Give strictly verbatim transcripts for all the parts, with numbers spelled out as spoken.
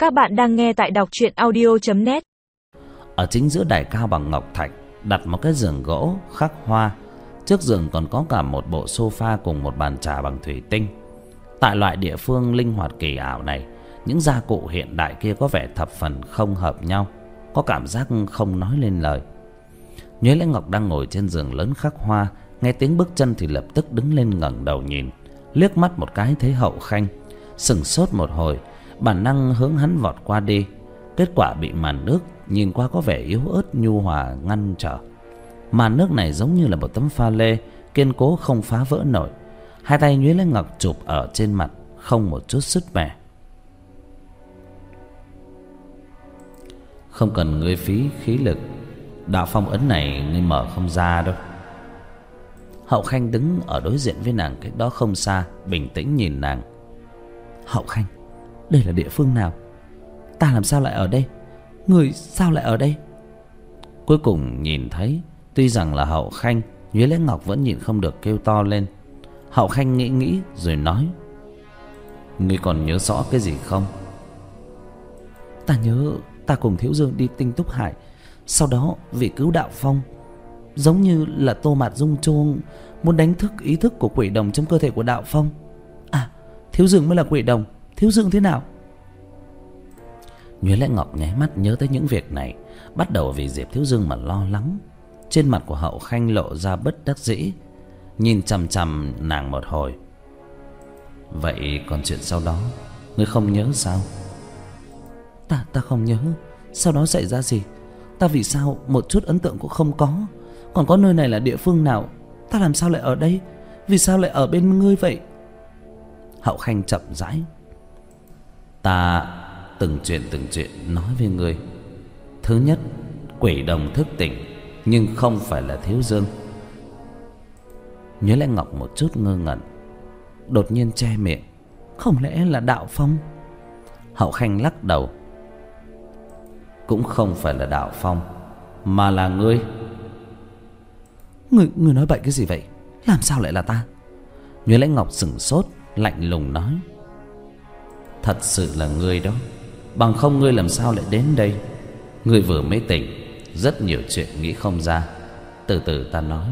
Các bạn đang nghe tại đọc truyện audio chấm net. Ở chính giữa đài cao bằng ngọc thạch đặt một cái giường gỗ khắc hoa. Trước giường còn có cả một bộ sofa cùng một bàn trà bằng thủy tinh. Tại loại địa phương linh hoạt kỳ ảo này, những gia cụ hiện đại kia có vẻ thập phần không hợp nhau, có cảm giác không nói lên lời. Nhuế Lễ Ngọc đang ngồi trên giường lớn khắc hoa, nghe tiếng bước chân thì lập tức đứng lên ngẩng đầu nhìn, liếc mắt một cái thấy Hậu Khanh, sững sốt một hồi, bản năng hướng hắn vọt qua đi. Kết quả bị màn nước nhìn qua có vẻ yếu ớt nhu hòa ngăn trở. Màn nước này giống như là một tấm pha lê kiên cố không phá vỡ nổi. Hai tay Nhuế Lễ Ngọc chụp ở trên mặt, không một chút sứt mẻ. Không cần ngươi phí khí lực, đạo phong ấn này ngươi mở không ra đâu. Hậu Khanh đứng ở đối diện với nàng cách đó không xa, bình tĩnh nhìn nàng. Hậu Khanh, đây là địa phương nào? Ta làm sao lại ở đây? Người sao lại ở đây? Cuối cùng nhìn thấy, tuy rằng là Hậu Khanh, Nhuế Lễ Ngọc vẫn nhịn không được kêu to lên. Hậu Khanh nghĩ nghĩ rồi nói: ngươi còn nhớ rõ cái gì không? Ta nhớ ta cùng Thiếu Dương đi Tinh Túc Hải, sau đó vì cứu đạo phong, giống như là Tô Mạt Dung chuông muốn đánh thức ý thức của quỷ đồng trong cơ thể của đạo phong. À, Thiếu Dương mới là quỷ đồng. Thiếu Dương thế nào? Nhuế Lễ Ngọc nháy mắt nhớ tới những việc này, bắt đầu vì Diệp Thiếu Dương mà lo lắng. Trên mặt của Hậu Khanh lộ ra bất đắc dĩ, nhìn chằm chằm nàng một hồi. Vậy còn chuyện sau đó, ngươi không nhớ sao? Ta ta không nhớ. Sau đó xảy ra gì? Ta vì sao một chút ấn tượng cũng không có? Còn có nơi này là địa phương nào? Ta làm sao lại ở đây? Vì sao lại ở bên ngươi vậy? Hậu Khanh chậm rãi: ta từng chuyện từng chuyện nói với ngươi. Thứ nhất, quỷ đồng thức tỉnh, nhưng không phải là Thiếu Dương. Nhuế Lễ Ngọc một chút ngơ ngẩn, đột nhiên che miệng. Không lẽ là đạo phong? Hậu Khanh lắc đầu: cũng không phải là đạo phong, mà là ngươi. Ngươi, ngươi nói bậy cái gì vậy? Làm sao lại là ta? Nhuế Lễ Ngọc sững sốt, lạnh lùng nói: thật sự là ngươi đó, bằng không ngươi làm sao lại đến đây? Ngươi vừa mới tỉnh, rất nhiều chuyện nghĩ không ra, từ từ ta nói.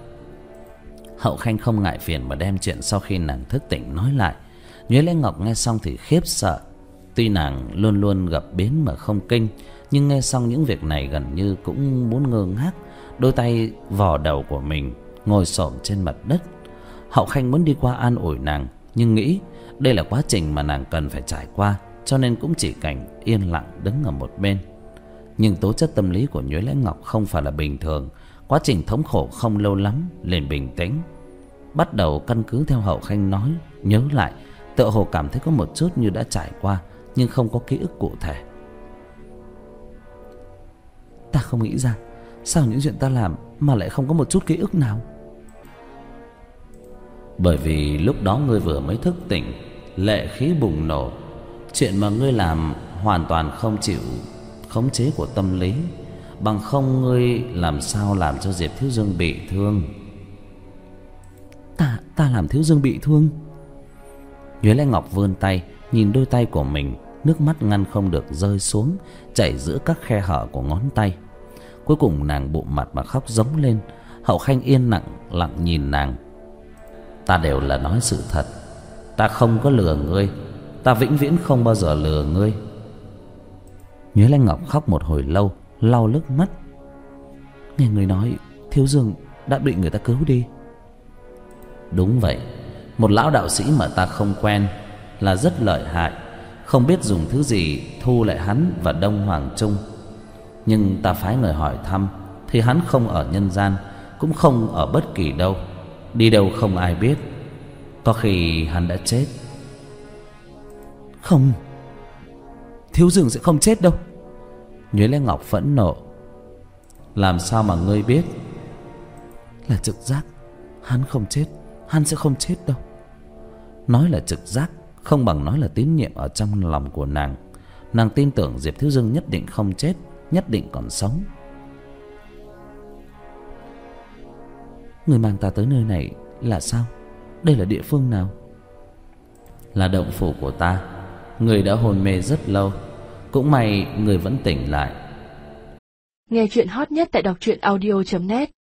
Hậu Khanh không ngại phiền mà đem chuyện sau khi nàng thức tỉnh nói lại. Nhuế Lễ Ngọc nghe xong thì khiếp sợ. Tuy nàng luôn luôn gặp biến mà không kinh, nhưng nghe xong những việc này gần như cũng muốn ngơ ngác, đôi tay vò đầu của mình, ngồi xổm trên mặt đất. Hậu Khanh muốn đi qua an ủi nàng, nhưng nghĩ đây là quá trình mà nàng cần phải trải qua, cho nên cũng chỉ cảnh yên lặng đứng ở một bên. Nhưng tố chất tâm lý của Nhuế Lễ Ngọc không phải là bình thường. Quá trình thống khổ không lâu lắm liền bình tĩnh, bắt đầu căn cứ theo Hậu Khanh nói, nhớ lại, tựa hồ cảm thấy có một chút như đã trải qua, nhưng không có ký ức cụ thể. Ta không nghĩ ra, sao những chuyện ta làm mà lại không có một chút ký ức nào? Bởi vì lúc đó ngươi vừa mới thức tỉnh, lệ khí bùng nổ. Chuyện mà ngươi làm hoàn toàn không chịu khống chế của tâm lý, bằng không ngươi làm sao làm cho Diệp Thiếu Dương bị thương? Ta, ta làm Thiếu Dương bị thương? Nhuế Lễ Ngọc vươn tay, nhìn đôi tay của mình, nước mắt ngăn không được rơi xuống, chảy giữa các khe hở của ngón tay. Cuối cùng nàng bụm mặt mà khóc giống lên. Hậu Khanh yên lặng lặng nhìn nàng. Ta đều là nói sự thật, ta không có lừa ngươi, ta vĩnh viễn không bao giờ lừa ngươi. Nhuế Lễ Ngọc khóc một hồi lâu, lau nước mắt. Nghe người nói Thiếu Dương đã bị người ta cứu đi. Đúng vậy, một lão đạo sĩ mà ta không quen, là rất lợi hại, không biết dùng thứ gì thu lại hắn và Đông Hoàng Trung. Nhưng ta phái người hỏi thăm thì hắn không ở nhân gian, cũng không ở bất kỳ đâu, đi đâu không ai biết. Có khi hắn đã chết. Không, Thiếu Dương sẽ không chết đâu. Nhuế Lễ Ngọc phẫn nộ: làm sao mà ngươi biết? Là trực giác, hắn không chết, hắn sẽ không chết đâu. Nói là trực giác không bằng nói là tín nhiệm ở trong lòng của nàng. Nàng tin tưởng Diệp Thiếu Dương nhất định không chết, nhất định còn sống. Người mang ta tới nơi này là sao? Đây là địa phương nào? Là động phủ của ta. Người đã hôn mê rất lâu, Cũng may người vẫn tỉnh lại. Nghe chuyện hot nhất tại đọc truyện audio chấm net.